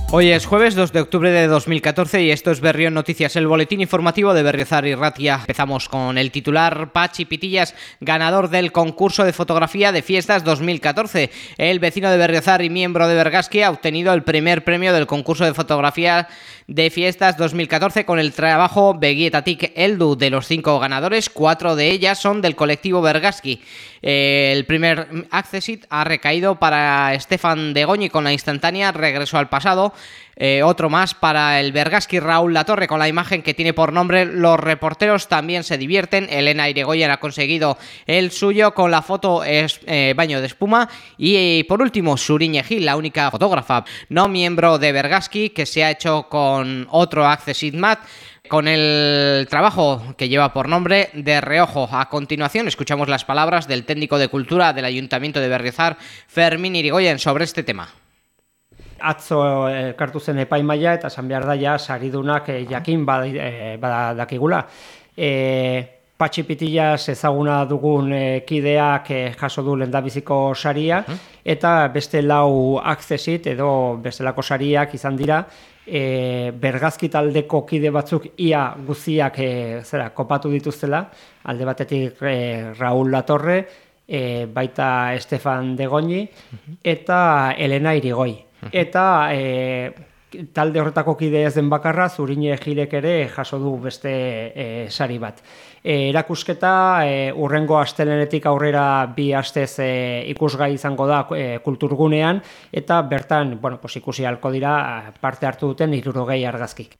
Hoy es jueves 2 de octubre de 2014 y esto es Berrión Noticias, el boletín informativo de Berriozar y Ratia. Empezamos con el titular: Pachi Pitillas, ganador del concurso de fotografía de fiestas 2014. El vecino de Berriozar y miembro de Bergaski ha obtenido el primer premio del concurso de fotografía de fiestas 2014 con el trabajo Begietatik Heldu. De los 5 ganadores, 4 de ellas son del colectivo Bergaski. El primer accessit ha recaído para Stefan de Goñi con la instantánea Regreso al pasado. Otro más para el Bergaski Raúl Latorre con la imagen que tiene por nombre Los reporteros también se divierten. Elena Irigoyen ha conseguido el suyo con la foto Baño de espuma. Y por último, Suriñe Gil, la única fotógrafa no miembro de Bergaski que se ha hecho con otro accessit mat, con el trabajo que lleva por nombre De reojo. A continuación escuchamos las palabras del técnico de cultura del Ayuntamiento de Berriozar, Fermín Irigoyen, sobre este tema. Atzo elkartu zen epaimaila eta esan behar da ja saridunak jakin badakigula. Patxi Pitillas ezaguna dugun kideak jaso du lehendabiziko saria eta beste 4 accessit edo bestelako sariak izan dira. Bergaski taldeko kide batzuk ia guztiak kopatu dituztela, alde batetik Raúl Latorre, baita Stefan de Goñi eta Elena Irigoi. Eta talde horretako kide ez den bakarra, Zuriñe Gilek ere jaso du beste sari bat. Erakusketa urrengo astelenetik aurrera 2 astez ikusgai izango da kulturgunean, eta bertan ikusi ahalko dira parte hartu duten 60 argazkik.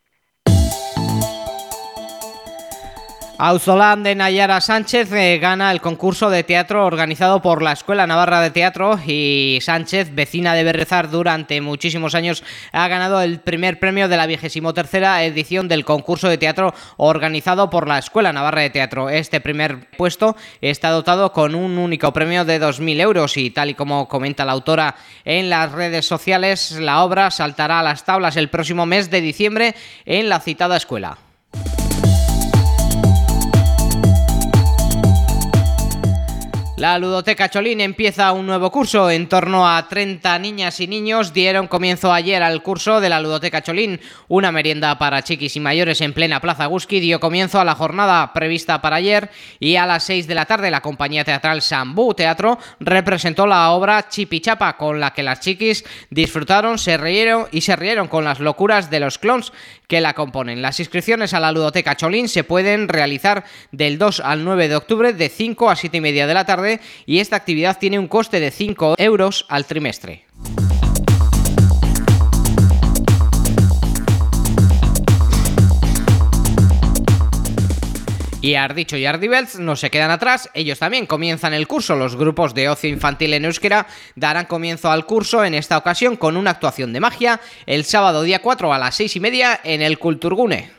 Auzolán de Nayara Sánchez gana el concurso de teatro organizado por la Escuela Navarra de Teatro, y Sánchez, vecina de Berriozar durante muchísimos años, ha ganado el primer premio de la 23ª edición del concurso de teatro organizado por la Escuela Navarra de Teatro. Este primer puesto está dotado con un único premio de 2.000 euros y, tal y como comenta la autora en las redes sociales, la obra saltará a las tablas el próximo mes de diciembre en la citada escuela. La Ludoteca Cholín empieza un nuevo curso. En torno a 30 niñas y niños dieron comienzo ayer al curso de la Ludoteca Cholín. Una merienda para chiquis y mayores en plena Plaza Guski dio comienzo a la jornada prevista para ayer, y a las 6 de la tarde la compañía teatral Sambú Teatro representó la obra Chipichapa, con la que las chiquis disfrutaron, se rieron con las locuras de los clowns que la componen. Las inscripciones a la Ludoteca Cholín se pueden realizar del 2 al 9 de octubre de 5 a 7:30 de la tarde, y esta actividad tiene un coste de 5 euros al trimestre. Y Arditxo y Ardibeltz no se quedan atrás, ellos también comienzan el curso. Los grupos de ocio infantil en euskera darán comienzo al curso, en esta ocasión con una actuación de magia, el sábado día 4 a las 6:30 en el Kulturgune.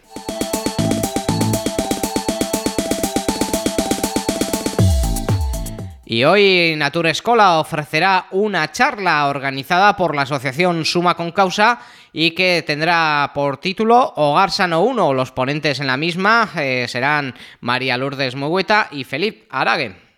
Y hoy Natura Escola ofrecerá una charla organizada por la asociación Suma con Causa y que tendrá por título Hogar Sano 1. Los ponentes en la misma serán María Lourdes Mogueta y Felipe Arague.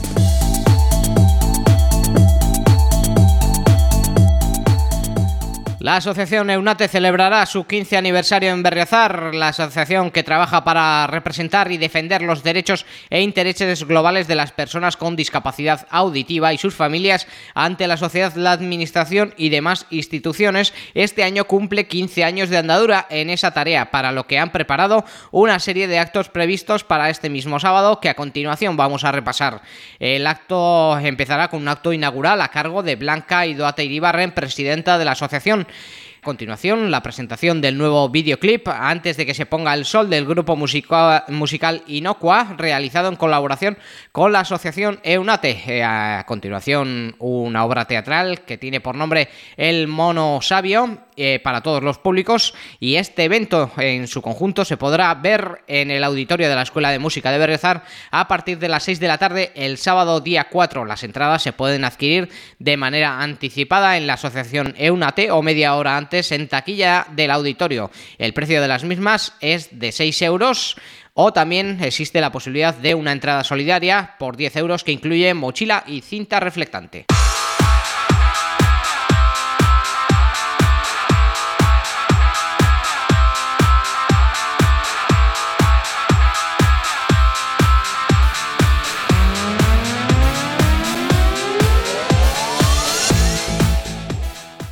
La asociación Eunate celebrará su 15 aniversario en Berriozar. La asociación, que trabaja para representar y defender los derechos e intereses globales de las personas con discapacidad auditiva y sus familias ante la sociedad, la administración y demás instituciones, este año cumple 15 años de andadura en esa tarea, para lo que han preparado una serie de actos previstos para este mismo sábado, que a continuación vamos a repasar. El acto empezará con un acto inaugural a cargo de Blanca Idoate Iribarren, presidenta de la asociación. A continuación, la presentación del nuevo videoclip Antes de que se ponga el sol, del grupo musical Inocua, realizado en colaboración con la asociación Eunate. A continuación, una obra teatral que tiene por nombre El Mono Sabio, para todos los públicos, y este evento en su conjunto se podrá ver en el auditorio de la Escuela de Música de Berriozar a partir de las 6 de la tarde el sábado día 4. Las entradas se pueden adquirir de manera anticipada en la asociación Eunate o media hora antes en taquilla del auditorio. El precio de las mismas es de 6 euros. O también existe la posibilidad de una entrada solidaria por 10 euros que incluye mochila y cinta reflectante.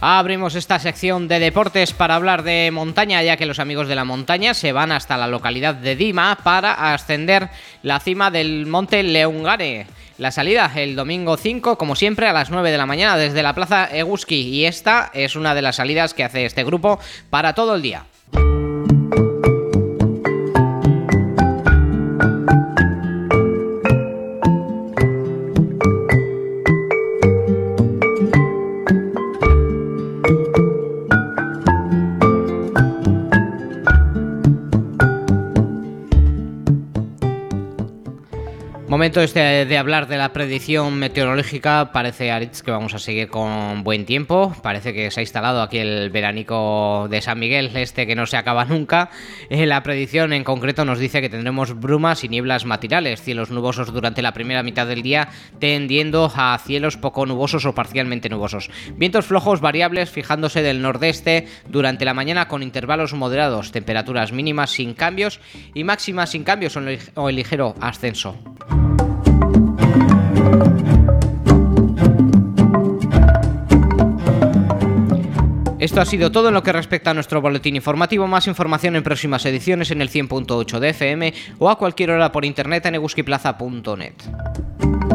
Abrimos esta sección de deportes para hablar de montaña, ya que los amigos de la montaña se van hasta la localidad de Dima para ascender la cima del monte Leungane. La salida el domingo 5, como siempre, a las 9 de la mañana desde la plaza Eguski, y esta es una de las salidas que hace este grupo para todo el día. Momento de hablar de la predicción meteorológica. Parece, Aritz, que vamos a seguir con buen tiempo. Parece que se ha instalado aquí el veranico de San Miguel, que no se acaba nunca. La predicción en concreto nos dice que tendremos brumas y nieblas matinales, cielos nubosos durante la primera mitad del día, tendiendo a cielos poco nubosos o parcialmente nubosos. Vientos flojos variables fijándose del nordeste durante la mañana con intervalos moderados, temperaturas mínimas sin cambios y máximas sin cambios o en ligero ascenso. Esto ha sido todo en lo que respecta a nuestro boletín informativo. Más información en próximas ediciones en el 100.8 de FM o a cualquier hora por internet en eguskiplaza.net.